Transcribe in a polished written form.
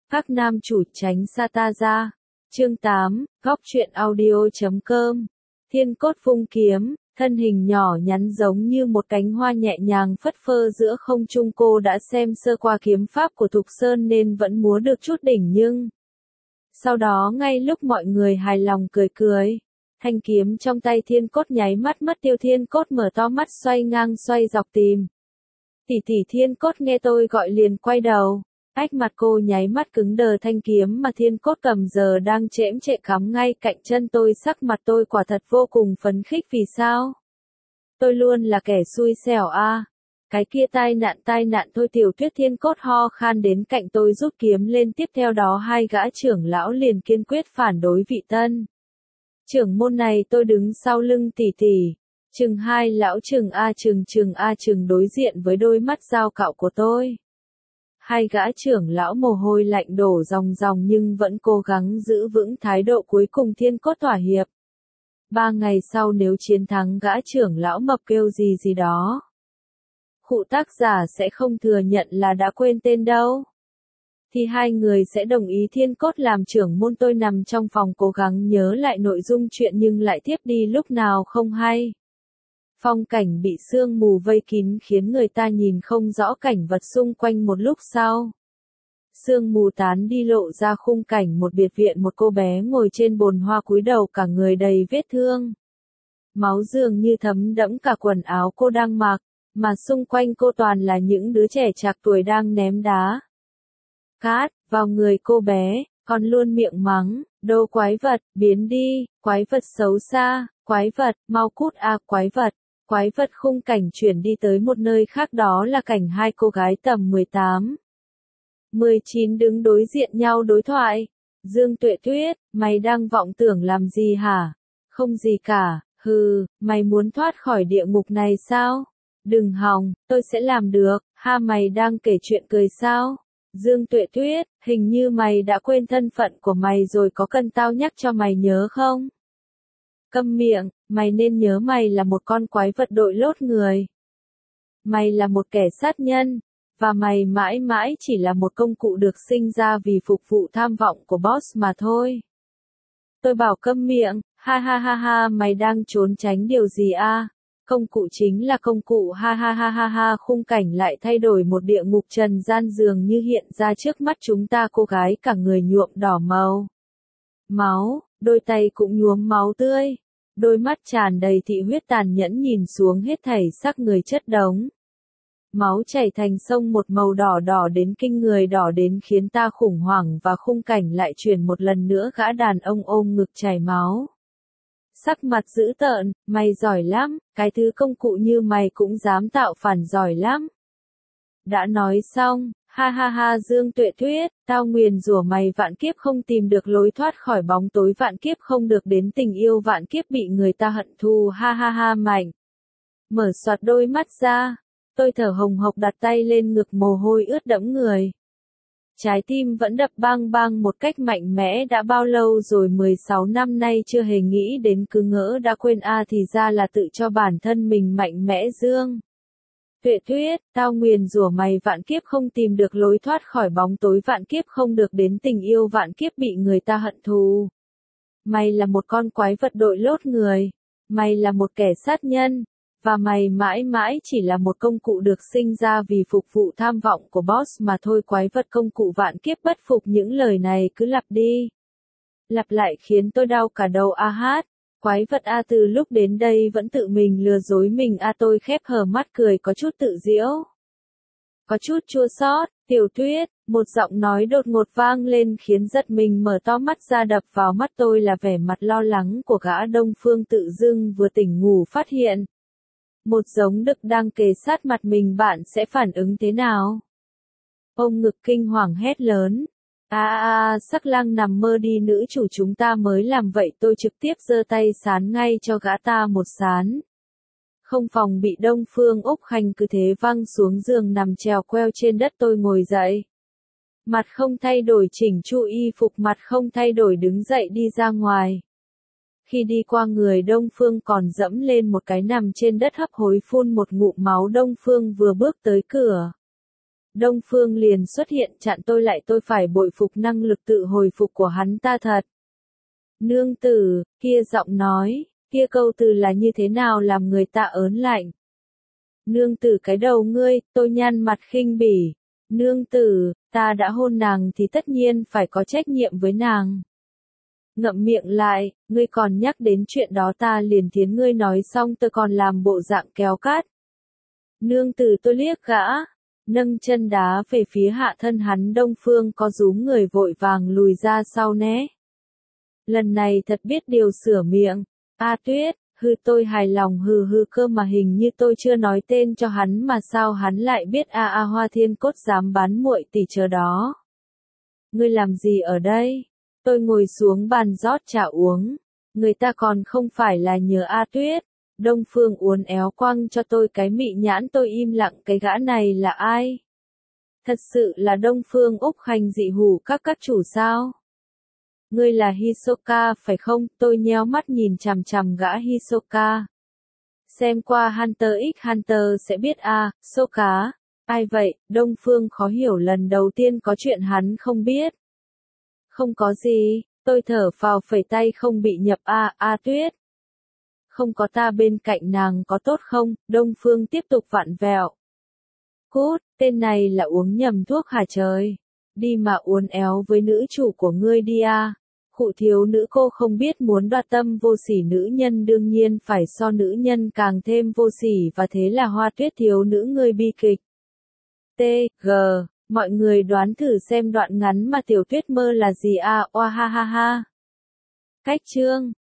Các nam chủ tránh xa ta ra. Chương 8, góc truyện audio.com. Thiên cốt vung kiếm, thân hình nhỏ nhắn giống như một cánh hoa nhẹ nhàng phất phơ giữa không trung. Cô đã xem sơ qua kiếm pháp của Thục Sơn nên vẫn múa được chút đỉnh, nhưng sau đó ngay lúc mọi người hài lòng cười cười, thanh kiếm trong tay Thiên cốt nháy mắt mất tiêu. Thiên cốt mở to mắt xoay ngang xoay dọc tìm. Tỷ tỷ. Thiên cốt nghe tôi gọi liền quay đầu. Ách, mặt cô nháy mắt cứng đờ, thanh kiếm mà Thiên cốt cầm giờ đang chễm chệ cắm ngay cạnh chân tôi. Sắc mặt tôi quả thật vô cùng phấn khích. Vì sao? Tôi luôn là kẻ xui xẻo à? Cái kia tai nạn thôi. Tiểu Tuyết. Thiên cốt ho khan đến cạnh tôi rút kiếm lên. Tiếp theo đó hai gã trưởng lão liền kiên quyết phản đối vị tân trưởng môn này. Tôi đứng sau lưng tỷ tỷ. Chừng hai lão chừng a chừng đối diện với đôi mắt dao cạo của tôi. Hai gã trưởng lão mồ hôi lạnh đổ ròng ròng nhưng vẫn cố gắng giữ vững thái độ. Cuối cùng Thiên cốt thỏa hiệp. 3 ngày sau nếu chiến thắng, gã trưởng lão mập kêu gì đó. Khụ, tác giả sẽ không thừa nhận là đã quên tên đâu. Thì hai người sẽ đồng ý Thiên cốt làm trưởng môn. Tôi nằm trong phòng cố gắng nhớ lại nội dung chuyện nhưng lại thiếp đi lúc nào không hay. Phong cảnh bị sương mù vây kín khiến người ta nhìn không rõ cảnh vật xung quanh. Một lúc sau, sương mù tán đi lộ ra khung cảnh một biệt viện. Một cô bé ngồi trên bồn hoa cúi đầu, cả người đầy vết thương. Máu dường như thấm đẫm cả quần áo cô đang mặc, mà xung quanh cô toàn là những đứa trẻ trạc tuổi đang ném đá cát vào người cô bé, còn luôn miệng mắng, đồ quái vật, biến đi, quái vật xấu xa, quái vật, mau cút a, quái vật. Quái vật. Khung cảnh chuyển đi tới một nơi khác, đó là cảnh hai cô gái tầm 18, 19 đứng đối diện nhau đối thoại. Dương Tuệ Tuyết, mày đang vọng tưởng làm gì hả? Không gì cả, hừ, mày muốn thoát khỏi địa ngục này sao? Đừng hòng, tôi sẽ làm được. Ha, mày đang kể chuyện cười sao? Dương Tuệ Tuyết, hình như mày đã quên thân phận của mày rồi, có cần tao nhắc cho mày nhớ không? Câm miệng, mày nên nhớ mày là một con quái vật đội lốt người. Mày là một kẻ sát nhân, và mày mãi mãi chỉ là một công cụ được sinh ra vì phục vụ tham vọng của boss mà thôi. Tôi bảo câm miệng, ha ha ha ha, mày đang trốn tránh điều gì a? Công cụ chính là công cụ, ha ha ha ha ha. Khung cảnh lại thay đổi, một địa ngục trần gian dường như hiện ra trước mắt chúng ta. Cô gái cả người nhuộm đỏ màu máu, đôi tay cũng nhuốm máu tươi. Đôi mắt tràn đầy thị huyết tàn nhẫn nhìn xuống hết thảy xác người chất đống. Máu chảy thành sông, một màu đỏ đỏ đến kinh người, đỏ đến khiến ta khủng hoảng. Và khung cảnh lại chuyển một lần nữa, gã đàn ông ôm ngực chảy máu. Sắc mặt dữ tợn, mày giỏi lắm, cái thứ công cụ như mày cũng dám tạo phản, giỏi lắm. Đã nói xong, ha ha ha. Dương Tuệ Tuyết, tao nguyền rủa mày vạn kiếp không tìm được lối thoát khỏi bóng tối, vạn kiếp không được đến tình yêu, vạn kiếp bị người ta hận thù, ha ha ha. Mạnh mở soạt đôi mắt ra, tôi thở hồng hộc đặt tay lên ngực, mồ hôi ướt đẫm người. Trái tim vẫn đập bang bang một cách mạnh mẽ. Đã bao lâu rồi, 16 năm nay chưa hề nghĩ đến, cứ ngỡ đã quên a, thì ra là tự cho bản thân mình mạnh mẽ. Dương Tuệ Tuyết, tao nguyền rủa mày vạn kiếp không tìm được lối thoát khỏi bóng tối, vạn kiếp không được đến tình yêu, vạn kiếp bị người ta hận thù. Mày là một con quái vật đội lốt người. Mày là một kẻ sát nhân. Và mày mãi mãi chỉ là một công cụ được sinh ra vì phục vụ tham vọng của boss mà thôi. Quái vật, công cụ, vạn kiếp bất phục. Những lời này cứ lặp đi lặp lại khiến tôi đau cả đầu a hát. Quái vật a, từ lúc đến đây vẫn tự mình lừa dối mình a. Tôi khép hờ mắt cười có chút tự giễu, có chút chua xót. Tiểu Tuyết, một giọng nói đột ngột vang lên khiến giật mình mở to mắt ra. Đập vào mắt tôi là vẻ mặt lo lắng của gã Đông Phương Tự Dưng vừa tỉnh ngủ phát hiện một giống đực đang kề sát mặt mình. Bạn sẽ phản ứng thế nào? Ông ngực kinh hoàng hét lớn. Sắc lang nằm mơ đi, nữ chủ chúng ta mới làm vậy. Tôi trực tiếp giơ tay sán ngay cho gã ta một sán. Không phòng bị Đông Phương Úc Khanh cứ thế văng xuống giường nằm trèo queo trên đất. Tôi ngồi dậy, mặt không thay đổi chỉnh chu y phục, mặt không thay đổi đứng dậy đi ra ngoài. Khi đi qua người Đông Phương còn dẫm lên một cái nằm trên đất hấp hối phun một ngụm máu. Đông Phương vừa bước tới cửa, Đông Phương liền xuất hiện chặn tôi lại, tôi phải bội phục năng lực tự hồi phục của hắn ta thật. Nương tử, kia giọng nói, kia câu từ là như thế nào làm người ta ớn lạnh. Nương tử cái đầu ngươi, tôi nhăn mặt khinh bỉ. Nương tử, ta đã hôn nàng thì tất nhiên phải có trách nhiệm với nàng. Ngậm miệng lại, ngươi còn nhắc đến chuyện đó ta liền thiến ngươi nói xong tôi còn làm bộ dạng kéo cát. Nương tử tôi liếc gã, nâng chân đá về phía hạ thân hắn. Đông Phương có rúm người vội vàng lùi ra sau né. Lần này thật biết điều sửa miệng. A Tuyết, hư tôi hài lòng hư cơ mà hình như tôi chưa nói tên cho hắn mà sao hắn lại biết a Hoa Thiên Cốt dám bán muội tỷ chờ đó. Ngươi làm gì ở đây? Tôi ngồi xuống bàn rót trà uống. Người ta còn không phải là nhờ A Tuyết. Đông Phương uốn éo quăng cho tôi cái mị nhãn, tôi im lặng, cái gã này là ai? Thật sự là Đông Phương Úc Khanh dị hủ các chủ sao? Ngươi là Hisoka phải không? Tôi nhéo mắt nhìn chằm chằm gã Hisoka. Xem qua Hunter x Hunter sẽ biết số cá. Ai vậy? Đông Phương khó hiểu, lần đầu tiên có chuyện hắn không biết. Không có gì, tôi thở phào phẩy tay, không bị nhập A Tuyết. Không có ta bên cạnh nàng có tốt không? Đông Phương tiếp tục vặn vẹo. Cút, tên này là uống nhầm thuốc hả trời? Đi mà uốn éo với nữ chủ của ngươi đi a. Khụ thiếu nữ cô không biết muốn đoạt tâm vô sỉ nữ nhân đương nhiên phải so nữ nhân càng thêm vô sỉ, và thế là Hoa Tuyết thiếu nữ ngươi bi kịch. T.G. Mọi người đoán thử xem đoạn ngắn mà Tiểu Tuyết mơ là gì oa ha ha ha. Cách chương